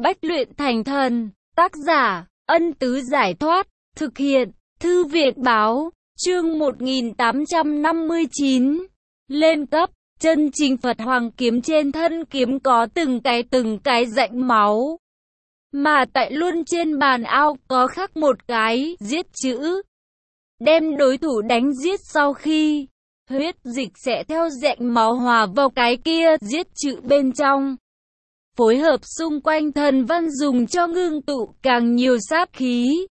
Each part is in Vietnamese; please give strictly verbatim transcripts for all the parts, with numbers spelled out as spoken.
Bách luyện thành thần. Tác giả, Ân Tứ Giải Thoát. Thực hiện, Thư viện Báo. Chương một nghìn tám trăm năm mươi chín. Lên cấp. Chân chính Phật Hoàng kiếm trên thân kiếm có từng cái từng cái rãnh máu. Mà tại luôn trên bàn ao có khắc một cái giết chữ. Đem đối thủ đánh giết sau khi huyết dịch sẽ theo rãnh máu hòa vào cái kia giết chữ bên trong. Phối hợp xung quanh thần văn dùng cho ngưng tụ càng nhiều sát khí.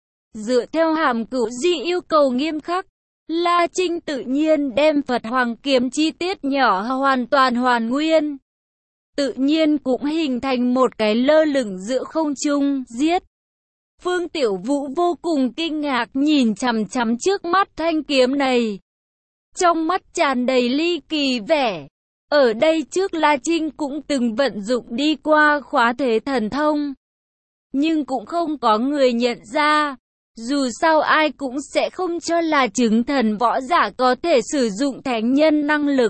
Dựa theo Hàm Cửu Di yêu cầu nghiêm khắc, La Trinh tự nhiên đem Phật Hoàng kiếm chi tiết nhỏ hoàn toàn hoàn nguyên. Tự nhiên cũng hình thành một cái lơ lửng giữa không trung, giết. Phương Tiểu Vũ vô cùng kinh ngạc nhìn chằm chằm trước mắt thanh kiếm này. Trong mắt tràn đầy ly kỳ vẻ. Ở đây trước La Trinh cũng từng vận dụng đi qua khóa thế thần thông. Nhưng cũng không có người nhận ra. Dù sao ai cũng sẽ không cho là chứng thần võ giả có thể sử dụng thánh nhân năng lực.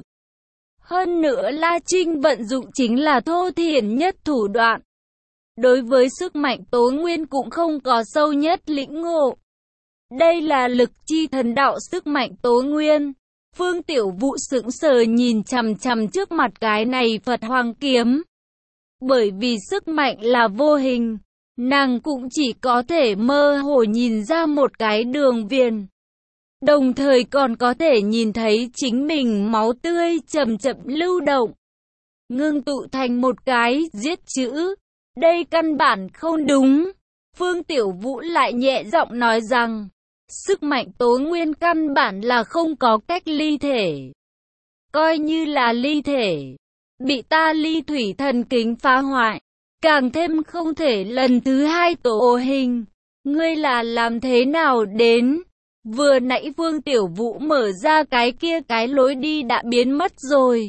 Hơn nữa La Trinh vận dụng chính là thô thiển nhất thủ đoạn. Đối với sức mạnh tố nguyên cũng không có sâu nhất lĩnh ngộ. Đây là lực chi thần đạo sức mạnh tố nguyên. Phương Tiểu Vũ sững sờ nhìn chằm chằm trước mặt cái này Phật Hoàng kiếm. Bởi vì sức mạnh là vô hình, nàng cũng chỉ có thể mơ hồ nhìn ra một cái đường viền. Đồng thời còn có thể nhìn thấy chính mình máu tươi chậm chậm lưu động. Ngưng tụ thành một cái giết chữ. Đây căn bản không đúng. Phương Tiểu Vũ lại nhẹ giọng nói rằng, sức mạnh tố nguyên căn bản là không có cách ly thể. Coi như là ly thể, bị ta ly thủy thần kính phá hoại, càng thêm không thể lần thứ hai tổ hình. Ngươi là làm thế nào đến? Vừa nãy Phương Tiểu Vũ mở ra cái kia cái lối đi đã biến mất rồi.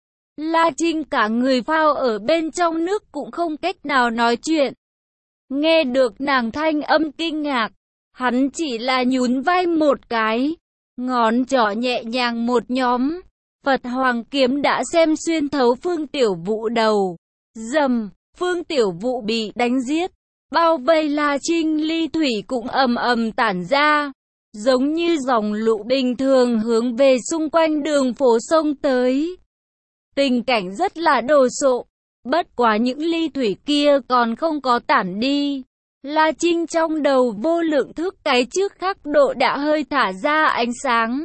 La Trinh cả người phao ở bên trong nước cũng không cách nào nói chuyện. Nghe được nàng thanh âm kinh ngạc, hắn chỉ là nhún vai một cái, ngón trỏ nhẹ nhàng một nhóm. Phật Hoàng kiếm đã xem xuyên thấu Phương Tiểu Vũ đầu. Dầm, Phương Tiểu Vũ bị đánh giết. Bao vây La Trinh ly thủy cũng ầm ầm tản ra, giống như dòng lũ bình thường hướng về xung quanh đường phố sông tới. Tình cảnh rất là đồ sộ, bất quá những ly thủy kia còn không có tản đi. La Trinh trong đầu vô lượng thức cái trước khắc độ đã hơi thả ra ánh sáng.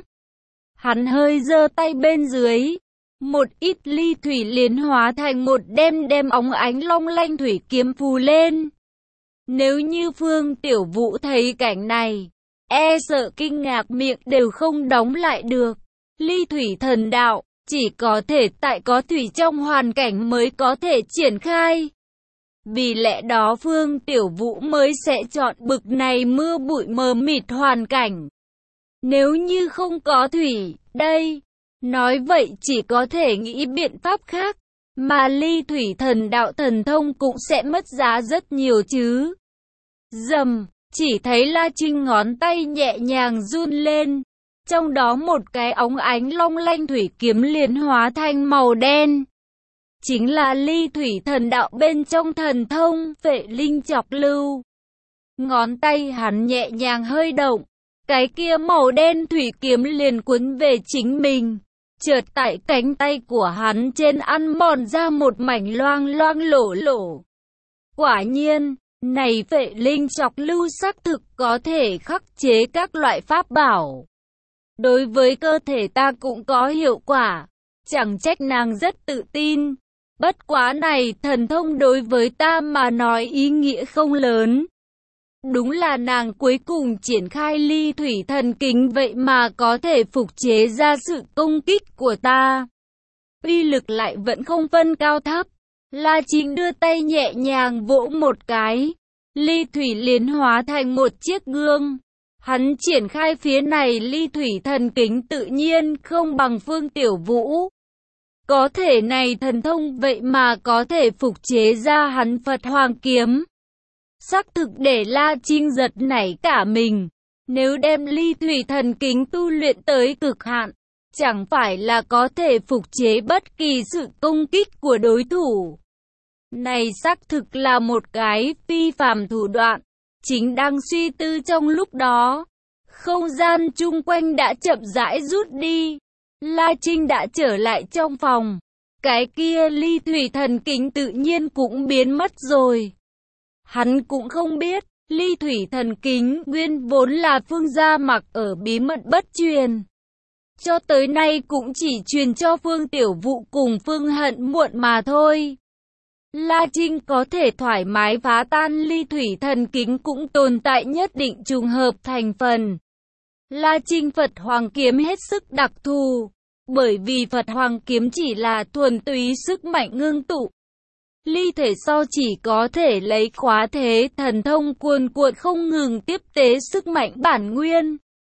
Hắn hơi giơ tay bên dưới, một ít ly thủy liền hóa thành một đem đem óng ánh long lanh thủy kiếm phù lên. Nếu như Phương Tiểu Vũ thấy cảnh này, e sợ kinh ngạc miệng đều không đóng lại được. Ly thủy thần đạo, chỉ có thể tại có thủy trong hoàn cảnh mới có thể triển khai. Vì lẽ đó Phương Tiểu Vũ mới sẽ chọn bực này mưa bụi mờ mịt hoàn cảnh. Nếu như không có thủy, đây, nói vậy chỉ có thể nghĩ biện pháp khác, mà ly thủy thần đạo thần thông cũng sẽ mất giá rất nhiều chứ. Dầm, chỉ thấy La Trinh ngón tay nhẹ nhàng run lên, trong đó một cái óng ánh long lanh thủy kiếm liền hóa thành màu đen. Chính là ly thủy thần đạo bên trong thần thông Phệ Linh Chọc Lưu. Ngón tay hắn nhẹ nhàng hơi động, cái kia màu đen thủy kiếm liền cuốn về chính mình. Chợt tại cánh tay của hắn trên ăn mòn ra một mảnh loang loang lổ lổ. Quả nhiên, này Phệ Linh Chọc Lưu xác thực có thể khắc chế các loại pháp bảo. Đối với cơ thể ta cũng có hiệu quả, chẳng trách nàng rất tự tin. Bất quá này thần thông đối với ta mà nói ý nghĩa không lớn. Đúng là nàng cuối cùng triển khai ly thủy thần kính vậy mà có thể phục chế ra sự công kích của ta. Uy lực lại vẫn không phân cao thấp. La Trinh đưa tay nhẹ nhàng vỗ một cái. Ly thủy liền hóa thành một chiếc gương. Hắn triển khai phía này ly thủy thần kính tự nhiên không bằng Phương Tiểu Vũ. Có thể này thần thông vậy mà có thể phục chế ra hắn Phật Hoàng kiếm. Xác thực để La Trinh giật nảy cả mình. Nếu đem ly thủy thần kính tu luyện tới cực hạn, chẳng phải là có thể phục chế bất kỳ sự công kích của đối thủ. Này xác thực là một cái phi phàm thủ đoạn. Chính đang suy tư trong lúc đó, không gian chung quanh đã chậm rãi rút đi. La Trinh đã trở lại trong phòng. Cái kia ly thủy thần kính tự nhiên cũng biến mất rồi. Hắn cũng không biết, ly thủy thần kính nguyên vốn là Phương gia mặc ở bí mật bất truyền. Cho tới nay cũng chỉ truyền cho Phương Tiểu Vũ cùng Phương Hận Muộn mà thôi. La Trinh có thể thoải mái phá tan ly thủy thần kính cũng tồn tại nhất định trùng hợp thành phần. La Trinh Phật Hoàng Kiếm hết sức đặc thù, bởi vì Phật Hoàng Kiếm chỉ là thuần túy sức mạnh ngưng tụ. Ly thể so chỉ có thể lấy khóa thế thần thông cuồn cuộn không ngừng tiếp tế sức mạnh bản nguyên,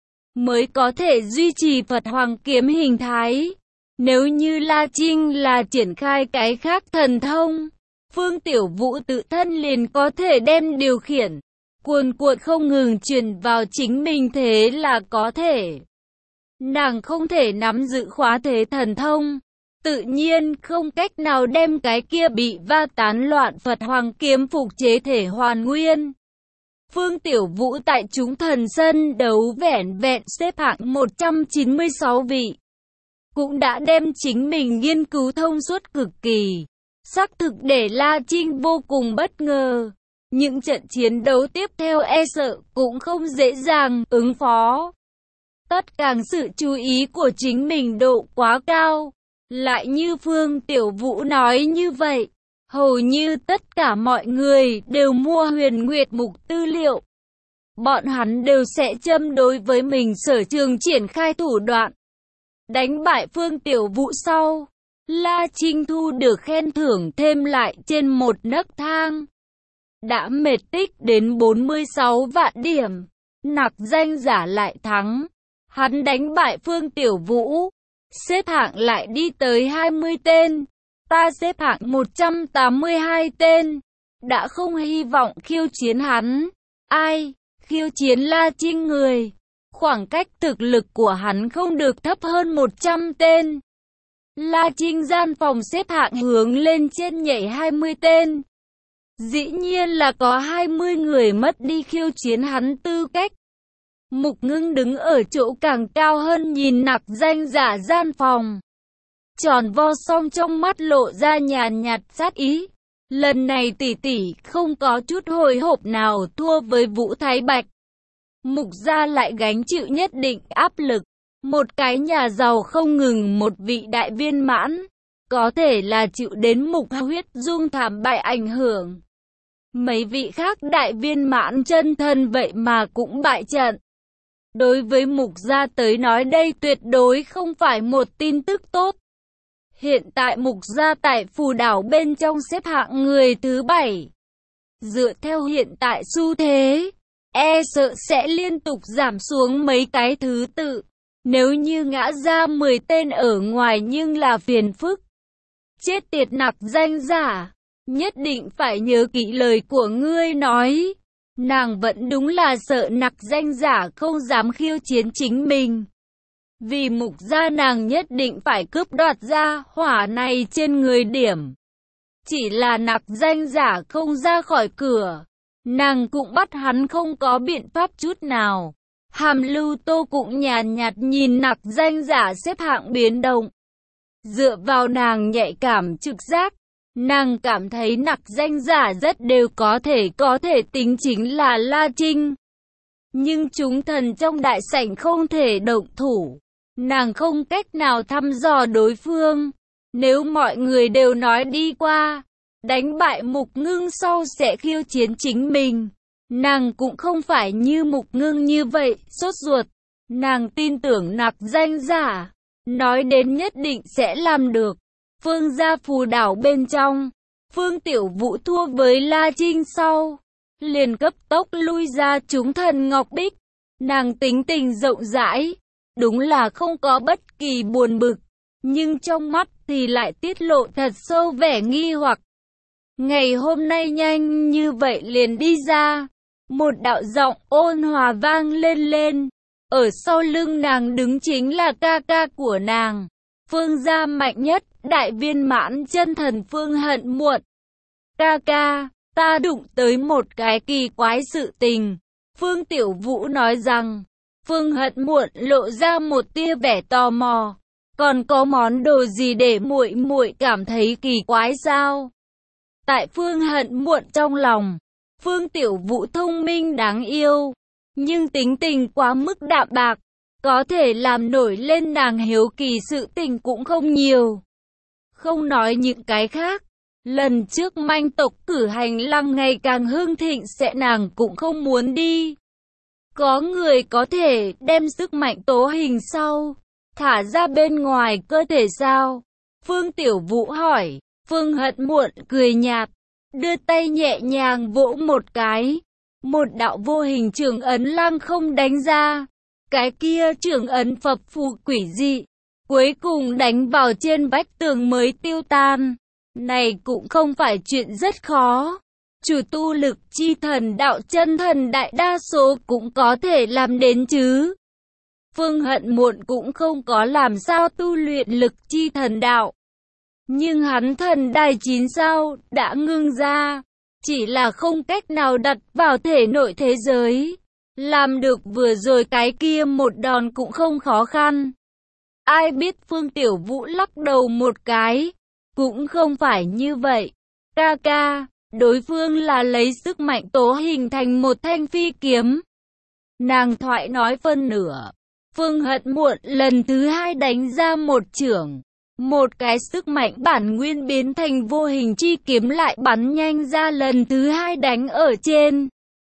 mới có thể duy trì Phật Hoàng Kiếm hình thái. Nếu như La Trinh là triển khai cái khác thần thông, Phương Tiểu Vũ tự thân liền có thể đem điều khiển, cuồn cuộn không ngừng truyền vào chính mình thế là có thể. Nàng không thể nắm giữ khóa thế thần thông, tự nhiên không cách nào đem cái kia bị va tán loạn Phật Hoàng Kiếm phục chế thể hoàn nguyên. Phương Tiểu Vũ tại chúng thần sân đấu vẻn vẹn xếp hạng một trăm chín mươi sáu vị, cũng đã đem chính mình nghiên cứu thông suốt cực kỳ. Xác thực để La Trinh vô cùng bất ngờ. Những trận chiến đấu tiếp theo e sợ cũng không dễ dàng ứng phó. Tất cả sự chú ý của chính mình độ quá cao. Lại như Phương Tiểu Vũ nói như vậy, hầu như tất cả mọi người đều mua Huyền Nguyệt Mục tư liệu. Bọn hắn đều sẽ châm đối với mình sở trường triển khai thủ đoạn. Đánh bại Phương Tiểu Vũ sau, La Trinh thu được khen thưởng thêm lại trên một nấc thang. Đã mệt tích đến bốn mươi sáu vạn điểm, nặc danh giả lại thắng. Hắn đánh bại Phương Tiểu Vũ, xếp hạng lại đi tới hai mươi tên. Ta xếp hạng một trăm tám mươi hai tên, đã không hy vọng khiêu chiến hắn. Ai, khiêu chiến La Trinh người, khoảng cách thực lực của hắn không được thấp hơn một trăm tên. La Trinh gian phòng xếp hạng hướng lên trên nhảy hai mươi tên. Dĩ nhiên là có hai mươi người mất đi khiêu chiến hắn tư cách. Mục Ngưng đứng ở chỗ càng cao hơn nhìn nặc danh giả gian phòng. Tròn vo song trong mắt lộ ra nhàn nhạt sát ý. Lần này tỷ tỷ không có chút hồi hộp nào thua với Vũ Thái Bạch. Mục gia lại gánh chịu nhất định áp lực. Một cái nhà giàu không ngừng một vị đại viên mãn, có thể là chịu đến Mục Huyết Dung thảm bại ảnh hưởng. Mấy vị khác đại viên mãn chân thân vậy mà cũng bại trận. Đối với Mục gia tới nói đây tuyệt đối không phải một tin tức tốt. Hiện tại Mục gia tại Phù Đảo bên trong xếp hạng người thứ bảy. Dựa theo hiện tại xu thế, e sợ sẽ liên tục giảm xuống mấy cái thứ tự. Nếu như ngã ra mười tên ở ngoài nhưng là phiền phức. Chết tiệt nặc danh giả, nhất định phải nhớ kỹ lời của ngươi nói. Nàng vẫn đúng là sợ nặc danh giả không dám khiêu chiến chính mình. Vì Mục gia nàng nhất định phải cướp đoạt ra hỏa này trên người điểm. Chỉ là nặc danh giả không ra khỏi cửa, nàng cũng bắt hắn không có biện pháp chút nào. Hàm Lưu Tô cũng nhàn nhạt nhìn nặc danh giả xếp hạng biến động. Dựa vào nàng nhạy cảm trực giác, nàng cảm thấy nặc danh giả rất đều có thể có thể tính chính là La Trinh. Nhưng chúng thần trong đại sảnh không thể động thủ. Nàng không cách nào thăm dò đối phương. Nếu mọi người đều nói đi qua, đánh bại Mục Ngưng sau sẽ khiêu chiến chính mình. Nàng cũng không phải như Mục Ngưng như vậy, sốt ruột. Nàng tin tưởng nặc danh giả, nói đến nhất định sẽ làm được. Phương gia Phù Đảo bên trong, Phương Tiểu Vũ thua với La Trinh sau, liền cấp tốc lui ra chúng thần Ngọc Bích. Nàng tính tình rộng rãi, đúng là không có bất kỳ buồn bực, nhưng trong mắt thì lại tiết lộ thật sâu vẻ nghi hoặc. Ngày hôm nay nhanh như vậy liền đi ra. Một đạo giọng ôn hòa vang lên lên. Ở sau lưng nàng đứng chính là ca ca của nàng, Phương gia mạnh nhất, đại viên mãn chân thần Phương Hận Muộn. Ca ca, ta đụng tới một cái kỳ quái sự tình. Phương Tiểu Vũ nói rằng, Phương Hận Muộn lộ ra một tia vẻ tò mò. Còn có món đồ gì để muội muội cảm thấy kỳ quái sao? Tại Phương Hận Muộn trong lòng, Phương Tiểu Vũ thông minh đáng yêu, nhưng tính tình quá mức đạm bạc, có thể làm nổi lên nàng hiếu kỳ sự tình cũng không nhiều. Không nói những cái khác, lần trước manh tộc cử hành lăng ngày càng hưng thịnh sẽ nàng cũng không muốn đi. Có người có thể đem sức mạnh tố hình sau thả ra bên ngoài cơ thể sao? Phương Tiểu Vũ hỏi. Phương Hận Muộn cười nhạt, đưa tay nhẹ nhàng vỗ một cái. Một đạo vô hình trường ấn lăng không đánh ra. Cái kia trường ấn phập phù quỷ dị, cuối cùng đánh vào trên vách tường mới tiêu tan. Này cũng không phải chuyện rất khó. Chủ tu lực chi thần đạo chân thần đại đa số cũng có thể làm đến chứ. Phương Hận Muộn cũng không có làm sao tu luyện lực chi thần đạo. Nhưng hắn thần đài chín sao đã ngưng ra, chỉ là không cách nào đặt vào thể nội thế giới. Làm được vừa rồi cái kia một đòn cũng không khó khăn. Ai biết Phương Tiểu Vũ lắc đầu một cái, cũng không phải như vậy. Ca ca, đối phương là lấy sức mạnh tố hình thành một thanh phi kiếm. Nàng thoại nói phân nửa. Phương Hận Muộn lần thứ hai đánh ra một chưởng. Một cái sức mạnh bản nguyên biến thành vô hình chi kiếm lại bắn nhanh ra lần thứ hai đánh ở trên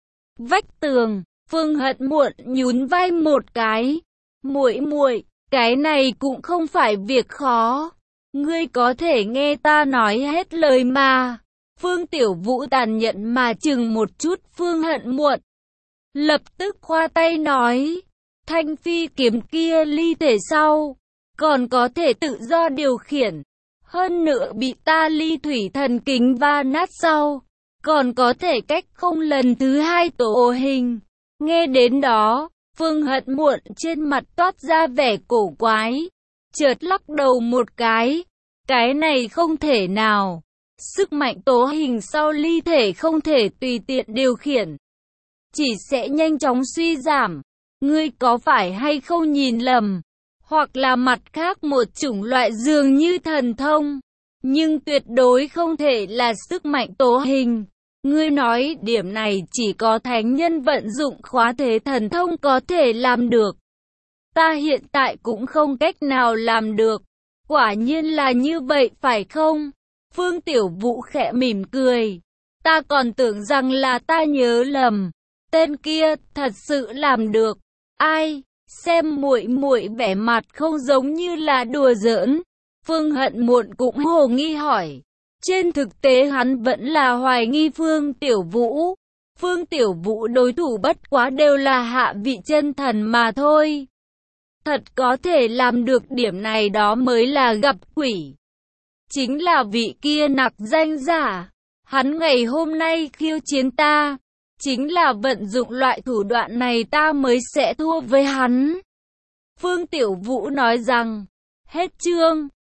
vách tường. Phương Hận Muộn nhún vai một cái. Muội muội, cái này cũng không phải việc khó. Ngươi có thể nghe ta nói hết lời mà. Phương Tiểu Vũ tàn nhẫn mà chừng một chút Phương Hận Muộn. Lập tức khoa tay nói. Thanh phi kiếm kia ly thể sau, còn có thể tự do điều khiển. Hơn nữa bị ta ly thủy thần kính va nát sau, còn có thể cách không lần thứ hai tổ hình. Nghe đến đó, Phương Hận Muộn trên mặt toát ra vẻ cổ quái, chợt lắc đầu một cái. Cái này không thể nào. Sức mạnh tố hình sau ly thể không thể tùy tiện điều khiển, chỉ sẽ nhanh chóng suy giảm. Ngươi có phải hay không nhìn lầm, hoặc là mặt khác một chủng loại dường như thần thông, nhưng tuyệt đối không thể là sức mạnh tố hình. Ngươi nói điểm này chỉ có thánh nhân vận dụng khóa thế thần thông có thể làm được. Ta hiện tại cũng không cách nào làm được. Quả nhiên là như vậy phải không? Phương Tiểu Vũ khẽ mỉm cười. Ta còn tưởng rằng là ta nhớ lầm. Tên kia thật sự làm được. Ai? Xem muội muội vẻ mặt không giống như là đùa giỡn. Phương Hận Muộn cũng hồ nghi hỏi. Trên thực tế hắn vẫn là hoài nghi Phương Tiểu Vũ. Phương Tiểu Vũ đối thủ bất quá đều là hạ vị chân thần mà thôi. Thật có thể làm được điểm này đó mới là gặp quỷ. Chính là vị kia nặc danh giả. Hắn ngày hôm nay khiêu chiến ta. Chính là vận dụng loại thủ đoạn này ta mới sẽ thua với hắn. Phương Tiểu Vũ nói rằng. Hết chương.